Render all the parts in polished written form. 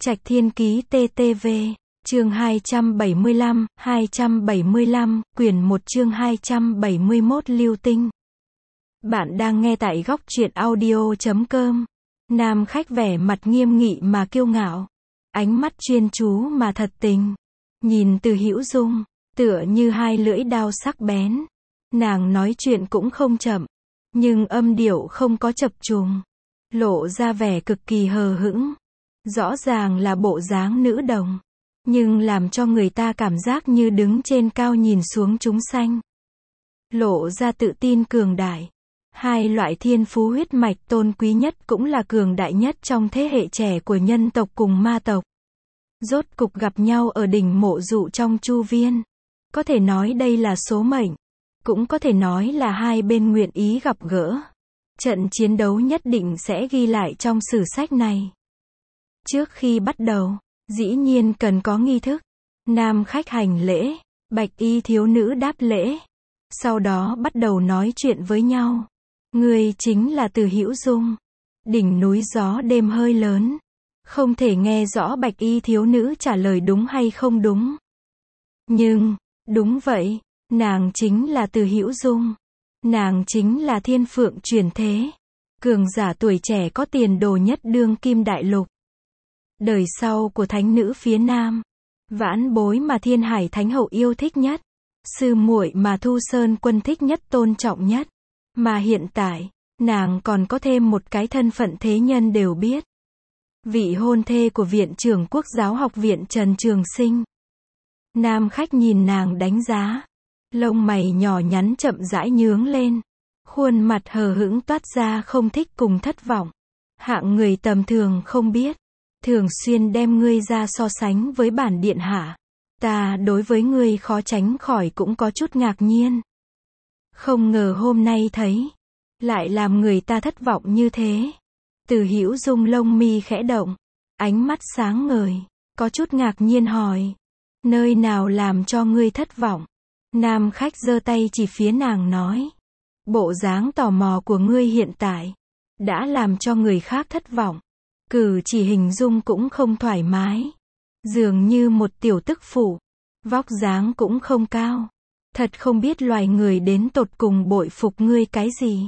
Trạch Thiên Ký TTV, chương 275, quyển 1 chương 271 Lưu Tinh. Bạn đang nghe tại góc truyện audio.com. Nam khách vẻ mặt nghiêm nghị mà kiêu ngạo, ánh mắt chuyên chú mà thật tình, nhìn Từ Hữu Dung, tựa như hai lưỡi đao sắc bén. Nàng nói chuyện cũng không chậm, nhưng âm điệu không có chập trùng, lộ ra vẻ cực kỳ hờ hững. Rõ ràng là bộ dáng nữ đồng, nhưng làm cho người ta cảm giác như đứng trên cao nhìn xuống chúng sanh. Lộ ra tự tin cường đại. Hai loại thiên phú huyết mạch tôn quý nhất cũng là cường đại nhất trong thế hệ trẻ của nhân tộc cùng ma tộc. Rốt cục gặp nhau ở đỉnh mộ dụ trong chu viên. Có thể nói đây là số mệnh, cũng có thể nói là hai bên nguyện ý gặp gỡ. Trận chiến đấu nhất định sẽ ghi lại trong sử sách này. Trước khi bắt đầu, dĩ nhiên cần có nghi thức. Nam khách hành lễ, bạch y thiếu nữ đáp lễ. Sau đó bắt đầu nói chuyện với nhau. Người chính là Từ Hữu Dung. Đỉnh núi gió đêm hơi lớn, không thể nghe rõ bạch y thiếu nữ trả lời đúng hay không đúng. Nhưng, đúng vậy, nàng chính là Từ Hữu Dung. Nàng chính là thiên phượng truyền thế, cường giả tuổi trẻ có tiền đồ nhất đương kim đại lục. Đời sau của thánh nữ phía Nam, vãn bối mà Thiên Hải Thánh Hậu yêu thích nhất, sư muội mà Thu Sơn Quân thích nhất tôn trọng nhất. Mà hiện tại, nàng còn có thêm một cái thân phận thế nhân đều biết. Vị hôn thê của Viện trưởng Quốc giáo học viện Trần Trường Sinh. Nam khách nhìn nàng đánh giá, lông mày nhỏ nhắn chậm rãi nhướng lên, khuôn mặt hờ hững toát ra không thích cùng thất vọng. Hạng người tầm thường không biết, thường xuyên đem ngươi ra so sánh với bản điện hạ. Ta đối với ngươi khó tránh khỏi cũng có chút ngạc nhiên. Không ngờ hôm nay thấy, lại làm người ta thất vọng như thế. Từ Hữu Dung lông mi khẽ động, ánh mắt sáng ngời, có chút ngạc nhiên hỏi. Nơi nào làm cho ngươi thất vọng? Nam khách giơ tay chỉ phía nàng nói. Bộ dáng tò mò của ngươi hiện tại, đã làm cho người khác thất vọng. Cử chỉ hình dung cũng không thoải mái. Dường như một tiểu tức phụ. Vóc dáng cũng không cao. Thật không biết loài người đến tột cùng bội phục ngươi cái gì.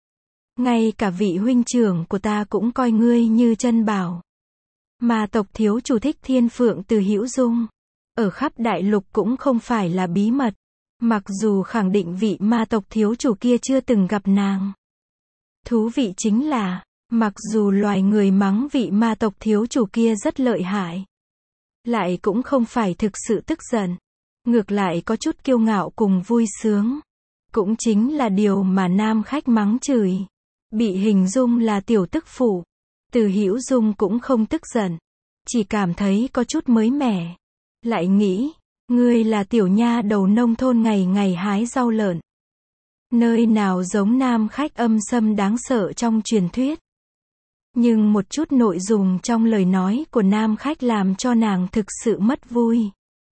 Ngay cả vị huynh trưởng của ta cũng coi ngươi như chân bảo. Mà tộc thiếu chủ thích thiên phượng Từ Hữu Dung. Ở khắp đại lục cũng không phải là bí mật. Mặc dù khẳng định vị ma tộc thiếu chủ kia chưa từng gặp nàng. Thú vị chính là, mặc dù loài người mắng vị ma tộc thiếu chủ kia rất lợi hại, lại cũng không phải thực sự tức giận. Ngược lại có chút kiêu ngạo cùng vui sướng. Cũng chính là điều mà nam khách mắng chửi. Bị hình dung là tiểu tức phụ. Từ Hữu Dung cũng không tức giận. Chỉ cảm thấy có chút mới mẻ. Lại nghĩ, ngươi là tiểu nha đầu nông thôn ngày ngày hái rau lợn. Nơi nào giống nam khách âm sâm đáng sợ trong truyền thuyết. Nhưng một chút nội dung trong lời nói của nam khách làm cho nàng thực sự mất vui.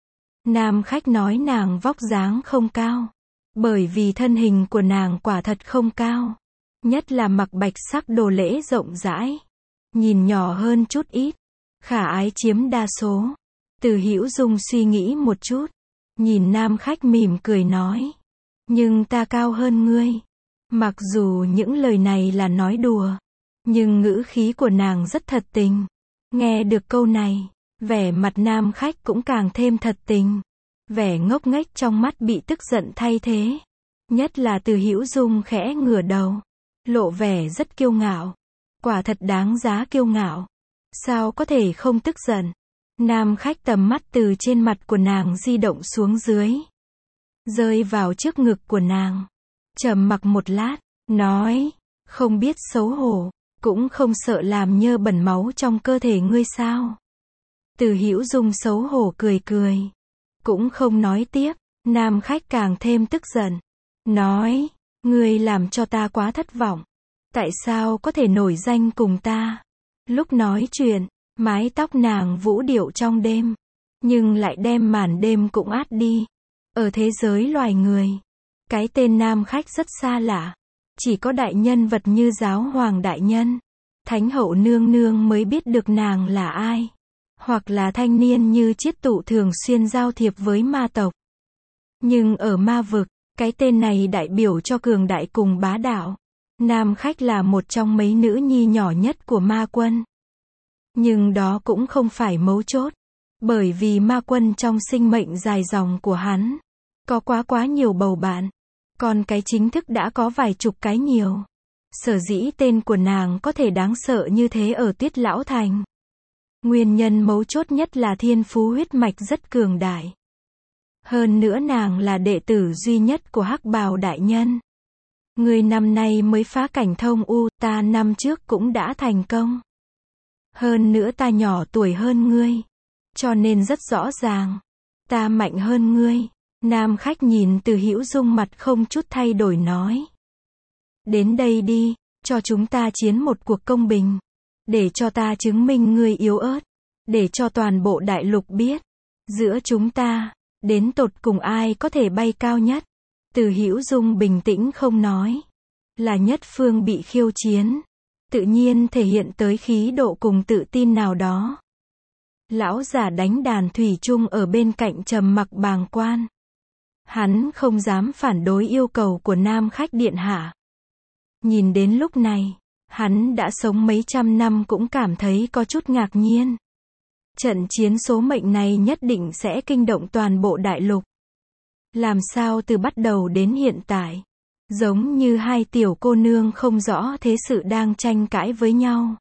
Nam khách nói nàng vóc dáng không cao. Bởi vì thân hình của nàng quả thật không cao. Nhất là mặc bạch sắc đồ lễ rộng rãi. Nhìn nhỏ hơn chút ít. Khả ái chiếm đa số. Từ Hữu Dung suy nghĩ một chút. Nhìn nam khách mỉm cười nói. Nhưng ta cao hơn ngươi. Mặc dù những lời này là nói đùa. Nhưng ngữ khí của nàng rất thật tình. Nghe được câu này, vẻ mặt nam khách cũng càng thêm thật tình. Vẻ ngốc nghếch trong mắt bị tức giận thay thế. Nhất là Từ Hữu Dung khẽ ngửa đầu. Lộ vẻ rất kiêu ngạo. Quả thật đáng giá kiêu ngạo. Sao có thể không tức giận? Nam khách tầm mắt từ trên mặt của nàng di động xuống dưới. Rơi vào trước ngực của nàng. Trầm mặc một lát, nói. Không biết xấu hổ, cũng không sợ làm nhơ bẩn máu trong cơ thể ngươi sao? Từ Hữu Dung xấu hổ cười cười. Cũng không nói tiếp. Nam khách càng thêm tức giận. Nói, ngươi làm cho ta quá thất vọng. Tại sao có thể nổi danh cùng ta? Lúc nói chuyện, mái tóc nàng vũ điệu trong đêm. Nhưng lại đem màn đêm cũng át đi. Ở thế giới loài người, cái tên nam khách rất xa lạ. Chỉ có đại nhân vật như giáo hoàng đại nhân, thánh hậu nương nương mới biết được nàng là ai. hoặc là thanh niên như Chiết Tụ thường xuyên giao thiệp với ma tộc. Nhưng ở ma vực, cái tên này đại biểu cho cường đại cùng bá đạo. Nam Khách là một trong mấy nữ nhi nhỏ nhất của ma quân. Nhưng đó cũng không phải mấu chốt. Bởi vì ma quân trong sinh mệnh dài dòng của hắn, có quá nhiều bầu bạn. Còn cái chính thức đã có vài chục cái nhiều. Sở dĩ tên của nàng có thể đáng sợ như thế ở Tuyết Lão Thành. Nguyên nhân mấu chốt nhất là thiên phú huyết mạch rất cường đại. Hơn nữa nàng là đệ tử duy nhất của Hắc Bào đại nhân. Ngươi năm nay mới phá cảnh thông u, ta năm trước cũng đã thành công. Hơn nữa ta nhỏ tuổi hơn ngươi. Cho nên rất rõ ràng. Ta mạnh hơn ngươi. Nam Khách nhìn Từ Hữu Dung mặt không chút thay đổi nói. Đến đây đi, cho chúng ta chiến một cuộc công bình. Để cho ta chứng minh ngươi yếu ớt. Để cho toàn bộ đại lục biết. Giữa chúng ta, đến tột cùng ai có thể bay cao nhất. Từ Hữu Dung bình tĩnh không nói. Là nhất phương bị khiêu chiến. Tự nhiên thể hiện tới khí độ cùng tự tin nào đó. Lão giả đánh đàn thủy chung ở bên cạnh trầm mặc bàng quan. Hắn không dám phản đối yêu cầu của Nam Khách điện hạ. Nhìn đến lúc này, hắn đã sống mấy trăm năm cũng cảm thấy có chút ngạc nhiên. Trận chiến số mệnh này nhất định sẽ kinh động toàn bộ đại lục. Làm sao từ bắt đầu đến hiện tại, giống như hai tiểu cô nương không rõ thế sự đang tranh cãi với nhau.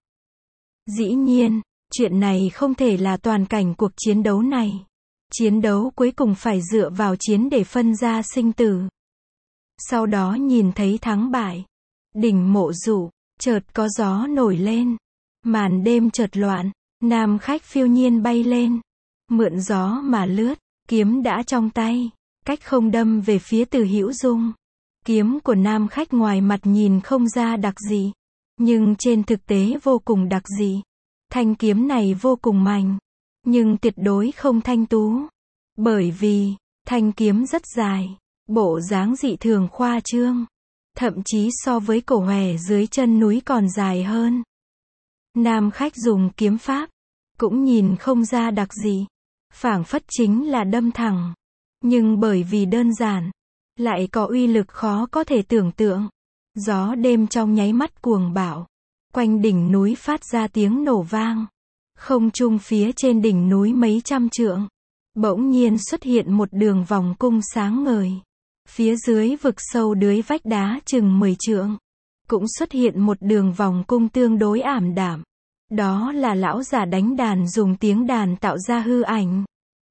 Dĩ nhiên, chuyện này không thể là toàn cảnh cuộc chiến đấu này. Chiến đấu cuối cùng phải dựa vào chiến để phân ra sinh tử. Sau đó nhìn thấy thắng bại. Đỉnh Mộ Dụ, chợt có gió nổi lên. Màn đêm chợt loạn, Nam Khách phiêu nhiên bay lên. Mượn gió mà lướt, kiếm đã trong tay, cách không đâm về phía Từ Hữu Dung. Kiếm của Nam Khách ngoài mặt nhìn không ra đặc gì, nhưng trên thực tế vô cùng đặc dị. Thanh kiếm này vô cùng mạnh, nhưng tuyệt đối không thanh tú. Bởi vì, thanh kiếm rất dài, bộ dáng dị thường khoa trương. Thậm chí so với cổ hòe dưới chân núi còn dài hơn. Nam Khách dùng kiếm pháp, cũng nhìn không ra đặc gì. Phảng phất chính là đâm thẳng. Nhưng bởi vì đơn giản, lại có uy lực khó có thể tưởng tượng. Gió đêm trong nháy mắt cuồng bạo. Quanh đỉnh núi phát ra tiếng nổ vang. Không trung phía trên đỉnh núi mấy trăm trượng. Bỗng nhiên xuất hiện một đường vòng cung sáng ngời. Phía dưới vực sâu dưới vách đá chừng 10 trượng. Cũng xuất hiện một đường vòng cung tương đối ảm đạm. Đó là lão giả đánh đàn dùng tiếng đàn tạo ra hư ảnh.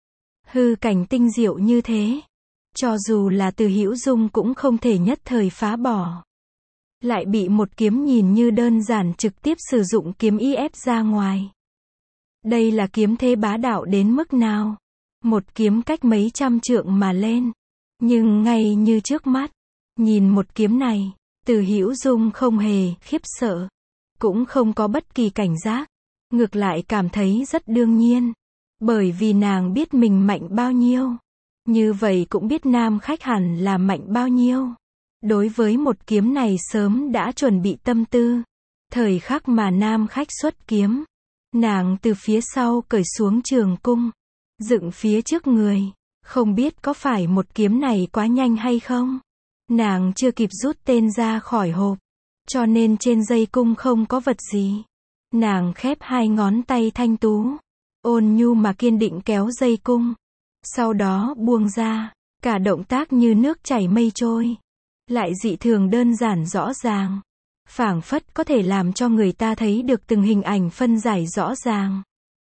Hư cảnh tinh diệu như thế. Cho dù là Từ Hữu Dung cũng không thể nhất thời phá bỏ. Lại bị một kiếm nhìn như đơn giản trực tiếp sử dụng kiếm ý ép ra ngoài. Đây là kiếm thế bá đạo đến mức nào? Một kiếm cách mấy trăm trượng mà lên. Nhưng ngay như trước mắt, nhìn một kiếm này, Từ Hữu Dung không hề khiếp sợ, cũng không có bất kỳ cảnh giác, ngược lại cảm thấy rất đương nhiên, bởi vì nàng biết mình mạnh bao nhiêu, như vậy cũng biết Nam Khách hẳn là mạnh bao nhiêu. Đối với một kiếm này sớm đã chuẩn bị tâm tư, thời khắc mà Nam Khách xuất kiếm, nàng từ phía sau cởi xuống trường cung, dựng phía trước người. Không biết có phải một kiếm này quá nhanh hay không? Nàng chưa kịp rút tên ra khỏi hộp, cho nên trên dây cung không có vật gì. Nàng khép hai ngón tay thanh tú, ôn nhu mà kiên định kéo dây cung. Sau đó buông ra, cả động tác như nước chảy mây trôi. Lại dị thường đơn giản rõ ràng. Phảng phất có thể làm cho người ta thấy được từng hình ảnh phân giải rõ ràng.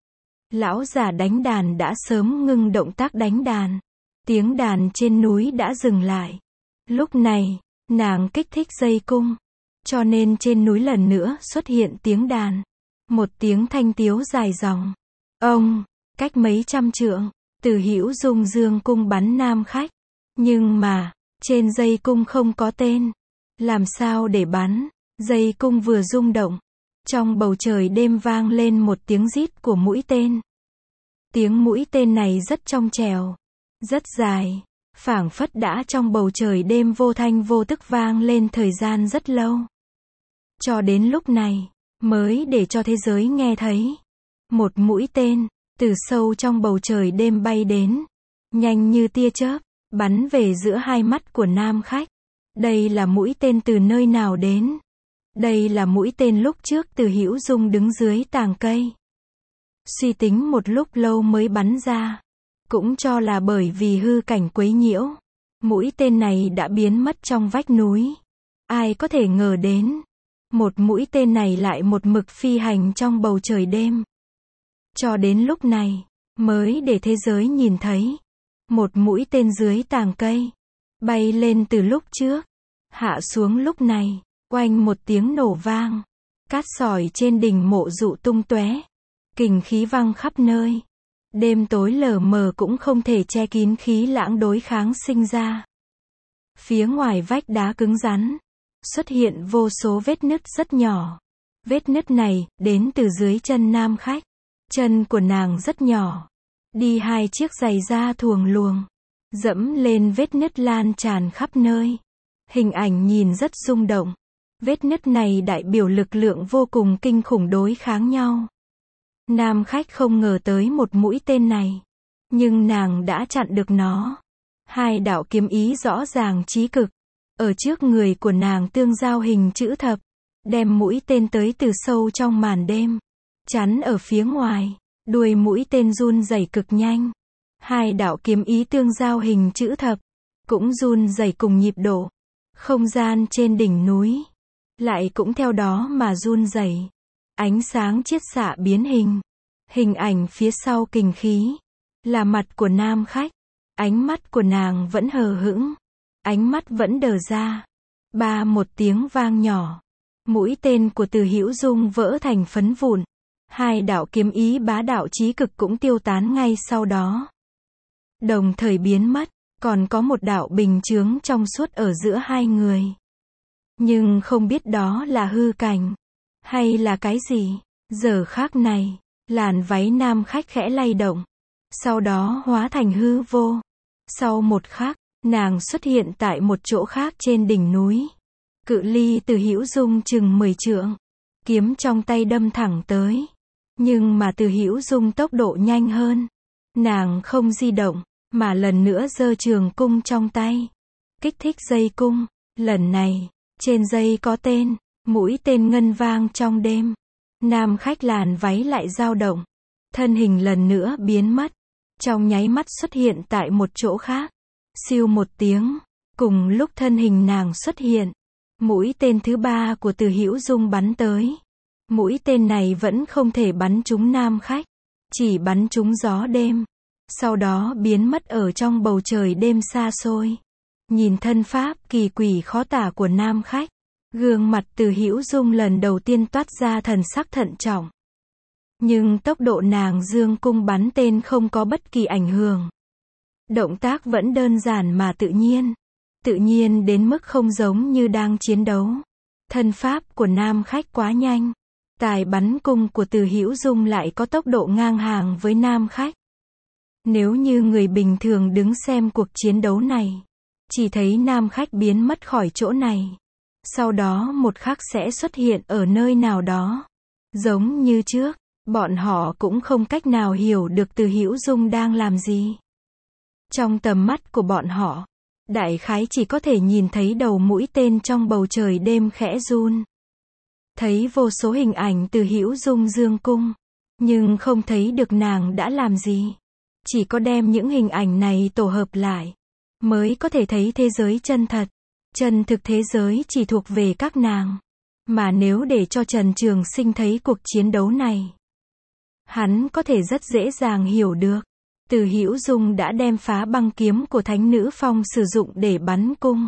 Lão giả đánh đàn đã sớm ngưng động tác đánh đàn. Tiếng đàn trên núi đã dừng lại. Lúc này, nàng kích thích dây cung. Cho nên trên núi lần nữa xuất hiện tiếng đàn. Một tiếng thanh tiếu dài dòng. Ông, cách mấy trăm trượng, Từ Hữu Dung dương cung bắn Nam Khách. Nhưng mà, trên dây cung không có tên. Làm sao để bắn? Dây cung vừa rung động. Trong bầu trời đêm vang lên một tiếng rít của mũi tên. Tiếng mũi tên này rất trong trẻo, rất dài, phảng phất đã trong bầu trời đêm vô thanh vô tức vang lên thời gian rất lâu. Cho đến lúc này, mới để cho thế giới nghe thấy. Một mũi tên, từ sâu trong bầu trời đêm bay đến, nhanh như tia chớp, bắn về giữa hai mắt của nam khách. Đây là mũi tên từ nơi nào đến? Đây là mũi tên lúc trước Từ Hữu Dung đứng dưới tàng cây. Suy tính một lúc lâu mới bắn ra. Cũng cho là bởi vì hư cảnh quấy nhiễu. Mũi tên này đã biến mất trong vách núi. Ai có thể ngờ đến. Một mũi tên này lại một mực phi hành trong bầu trời đêm. Cho đến lúc này, mới để thế giới nhìn thấy. Một mũi tên dưới tàng cây. Bay lên từ lúc trước. Hạ xuống lúc này. Oanh một tiếng nổ vang. Cát sỏi trên đỉnh mộ dụ tung tóe. Kình khí văng khắp nơi. Đêm tối lờ mờ cũng không thể che kín khí lãng đối kháng sinh ra. Phía ngoài vách đá cứng rắn, xuất hiện vô số vết nứt rất nhỏ. Vết nứt này, đến từ dưới chân nam khách. Chân của nàng rất nhỏ. Đi hai chiếc giày da thuồng luồng. Dẫm lên vết nứt lan tràn khắp nơi. Hình ảnh nhìn rất rung động. Vết nứt này đại biểu lực lượng vô cùng kinh khủng đối kháng nhau. Nam khách không ngờ tới một mũi tên này. Nhưng nàng đã chặn được nó. Hai đạo kiếm ý rõ ràng chí cực. Ở trước người của nàng tương giao hình chữ thập. Đem mũi tên tới từ sâu trong màn đêm. Chắn ở phía ngoài. Đuôi mũi tên run rẩy cực nhanh. Hai đạo kiếm ý tương giao hình chữ thập. Cũng run rẩy cùng nhịp độ. Không gian trên đỉnh núi. Lại cũng theo đó mà run rẩy. Ánh sáng chiết xạ biến hình. Hình ảnh phía sau kình khí. Là mặt của nam khách. Ánh mắt của nàng vẫn hờ hững. Ánh mắt vẫn đờ ra. Ba một tiếng vang nhỏ. Mũi tên của Từ Hữu Dung vỡ thành phấn vụn. Hai đạo kiếm ý bá đạo chí cực cũng tiêu tán ngay sau đó. Đồng thời biến mất. Còn có một đạo bình chướng trong suốt ở giữa hai người. Nhưng không biết đó là hư cảnh. Hay là cái gì? Giờ khác này, làn váy nam khách khẽ lay động. Sau đó hóa thành hư vô. Sau một khắc, nàng xuất hiện tại một chỗ khác trên đỉnh núi. Cự ly Từ Hữu Dung chừng 10 trượng. Kiếm trong tay đâm thẳng tới. Nhưng mà Từ Hữu Dung tốc độ nhanh hơn. Nàng không di động, mà lần nữa giơ trường cung trong tay. Kích thích dây cung. Lần này, trên dây có tên. Mũi tên ngân vang trong đêm. Nam khách làn váy lại dao động. Thân hình lần nữa biến mất. Trong nháy mắt xuất hiện tại một chỗ khác. Siêu một tiếng. Cùng lúc thân hình nàng xuất hiện. Mũi tên thứ ba của Từ Hữu Dung bắn tới. Mũi tên này vẫn không thể bắn trúng nam khách. Chỉ bắn trúng gió đêm. Sau đó biến mất ở trong bầu trời đêm xa xôi. Nhìn thân pháp kỳ quỷ khó tả của nam khách. Gương mặt Từ Hữu Dung lần đầu tiên toát ra thần sắc thận trọng. Nhưng tốc độ nàng dương cung bắn tên không có bất kỳ ảnh hưởng. Động tác vẫn đơn giản mà tự nhiên. Tự nhiên đến mức không giống như đang chiến đấu. Thân pháp của nam khách quá nhanh. Tài bắn cung của Từ Hữu Dung lại có tốc độ ngang hàng với nam khách. Nếu như người bình thường đứng xem cuộc chiến đấu này, chỉ thấy nam khách biến mất khỏi chỗ này. Sau đó một khắc sẽ xuất hiện ở nơi nào đó. Giống như trước, bọn họ cũng không cách nào hiểu được Từ Hữu Dung đang làm gì. Trong tầm mắt của bọn họ, đại khái chỉ có thể nhìn thấy đầu mũi tên trong bầu trời đêm khẽ run. Thấy vô số hình ảnh Từ Hữu Dung dương cung, nhưng không thấy được nàng đã làm gì. Chỉ có đem những hình ảnh này tổ hợp lại, mới có thể thấy thế giới chân thật. Chân thực thế giới chỉ thuộc về các nàng. Mà nếu để cho Trần Trường Sinh thấy cuộc chiến đấu này, hắn có thể rất dễ dàng hiểu được. Từ Hữu Dung đã đem phá băng kiếm của Thánh Nữ Phong sử dụng để bắn cung.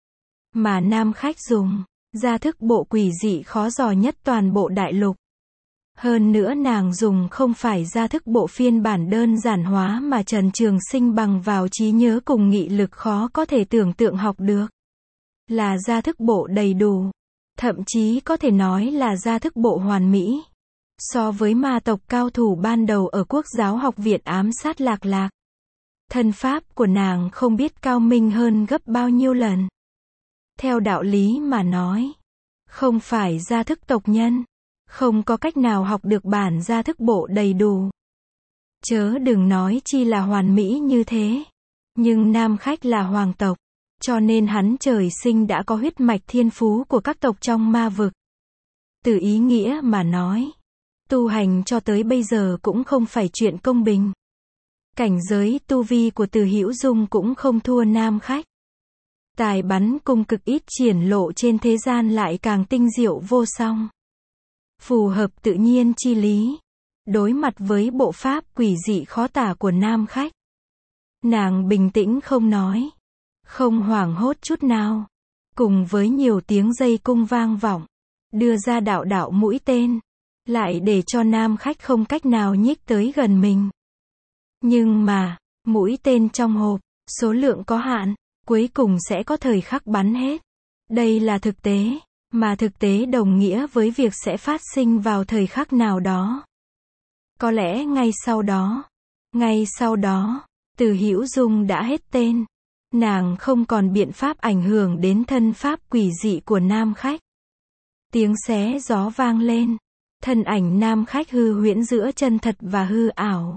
Mà nam khách dùng ra thức bộ quỷ dị khó dò nhất toàn bộ đại lục. Hơn nữa nàng dùng không phải ra thức bộ phiên bản đơn giản hóa mà Trần Trường Sinh bằng vào trí nhớ cùng nghị lực khó có thể tưởng tượng học được. Là ra thức bộ đầy đủ. Thậm chí có thể nói là ra thức bộ hoàn mỹ. So với ma tộc cao thủ ban đầu ở Quốc giáo học viện ám sát Lạc Lạc. Thân pháp của nàng không biết cao minh hơn gấp bao nhiêu lần. Theo đạo lý mà nói, không phải gia thức tộc nhân, không có cách nào học được bản gia thức bộ đầy đủ. Chớ đừng nói chi là hoàn mỹ như thế. Nhưng nam khách là hoàng tộc, cho nên hắn trời sinh đã có huyết mạch thiên phú của các tộc trong ma vực. Từ ý nghĩa mà nói, tu hành cho tới bây giờ cũng không phải chuyện công bình. Cảnh giới tu vi của Từ Hữu Dung cũng không thua nam khách. Tài bắn cung cực ít triển lộ trên thế gian lại càng tinh diệu vô song. Phù hợp tự nhiên chi lý. Đối mặt với bộ pháp quỷ dị khó tả của nam khách, nàng bình tĩnh không nói, không hoảng hốt chút nào. Cùng với nhiều tiếng dây cung vang vọng, đưa ra đạo đạo mũi tên, lại để cho nam khách không cách nào nhích tới gần mình. Nhưng mà, mũi tên trong hộp, số lượng có hạn, cuối cùng sẽ có thời khắc bắn hết. Đây là thực tế, mà thực tế đồng nghĩa với việc sẽ phát sinh vào thời khắc nào đó. Có lẽ ngay sau đó, Từ Hữu Dung đã hết tên. Nàng không còn biện pháp ảnh hưởng đến thân pháp quỷ dị của nam khách. Tiếng xé gió vang lên, thân ảnh nam khách hư huyễn giữa chân thật và hư ảo.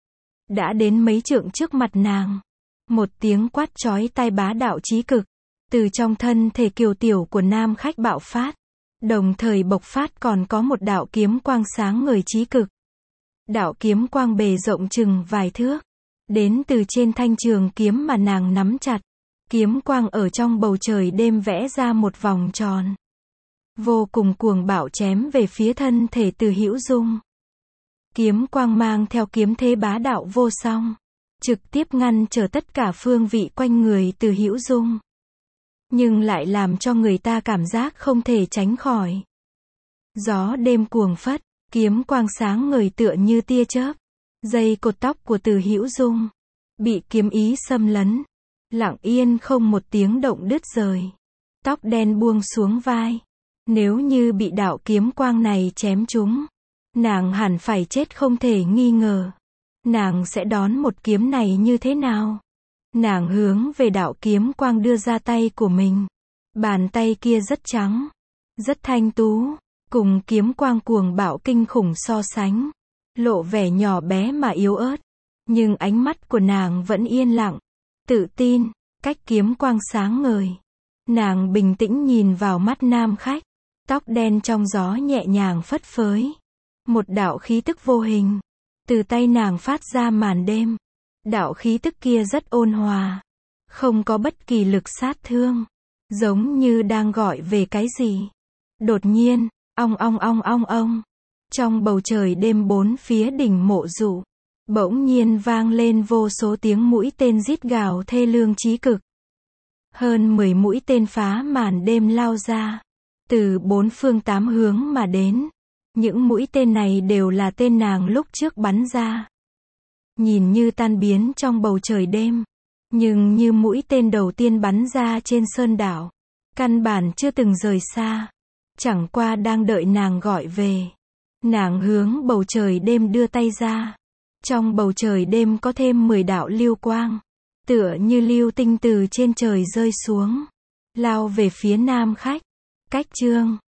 Đã đến mấy trượng trước mặt nàng. Một tiếng quát chói tai bá đạo chí cực, từ trong thân thể kiều tiểu của nam khách bạo phát. Đồng thời bộc phát còn có một đạo kiếm quang sáng ngời chí cực. Đạo kiếm quang bề rộng chừng vài thước, đến từ trên thanh trường kiếm mà nàng nắm chặt. Kiếm quang ở trong bầu trời đêm vẽ ra một vòng tròn, vô cùng cuồng bạo chém về phía thân thể Từ Hữu Dung. Kiếm quang mang theo kiếm thế bá đạo vô song, trực tiếp ngăn trở tất cả phương vị quanh người Từ Hữu Dung, nhưng lại làm cho người ta cảm giác không thể tránh khỏi. Gió đêm cuồng phất, kiếm quang sáng ngời tựa như tia chớp. Dây cột tóc của Từ Hữu Dung bị kiếm ý xâm lấn, lặng yên không một tiếng động đứt rời. Tóc đen buông xuống vai. Nếu như bị đạo kiếm quang này chém trúng, nàng hẳn phải chết không thể nghi ngờ. Nàng sẽ đón một kiếm này như thế nào? Nàng hướng về đạo kiếm quang đưa ra tay của mình. Bàn tay kia rất trắng, rất thanh tú, cùng kiếm quang cuồng bạo kinh khủng so sánh, lộ vẻ nhỏ bé mà yếu ớt. Nhưng ánh mắt của nàng vẫn yên lặng, tự tin, cách kiếm quang sáng ngời. Nàng bình tĩnh nhìn vào mắt nam khách, tóc đen trong gió nhẹ nhàng phất phới. Một đạo khí tức vô hình, từ tay nàng phát ra màn đêm. Đạo khí tức kia rất ôn hòa, không có bất kỳ lực sát thương, giống như đang gọi về cái gì. Đột nhiên, ong ong ong ong ong, trong bầu trời đêm bốn phía đỉnh Mộ Dụ, bỗng nhiên vang lên vô số tiếng mũi tên rít gào thê lương chí cực. Hơn 10 mũi tên phá màn đêm lao ra, từ bốn phương tám hướng mà đến. Những mũi tên này đều là tên nàng lúc trước bắn ra. Nhìn như tan biến trong bầu trời đêm, nhưng như mũi tên đầu tiên bắn ra trên sơn đảo, căn bản chưa từng rời xa, chẳng qua đang đợi nàng gọi về. Nàng hướng bầu trời đêm đưa tay ra. Trong bầu trời đêm có thêm 10 đạo lưu quang, tựa như lưu tinh từ trên trời rơi xuống, lao về phía nam khách. Cách chương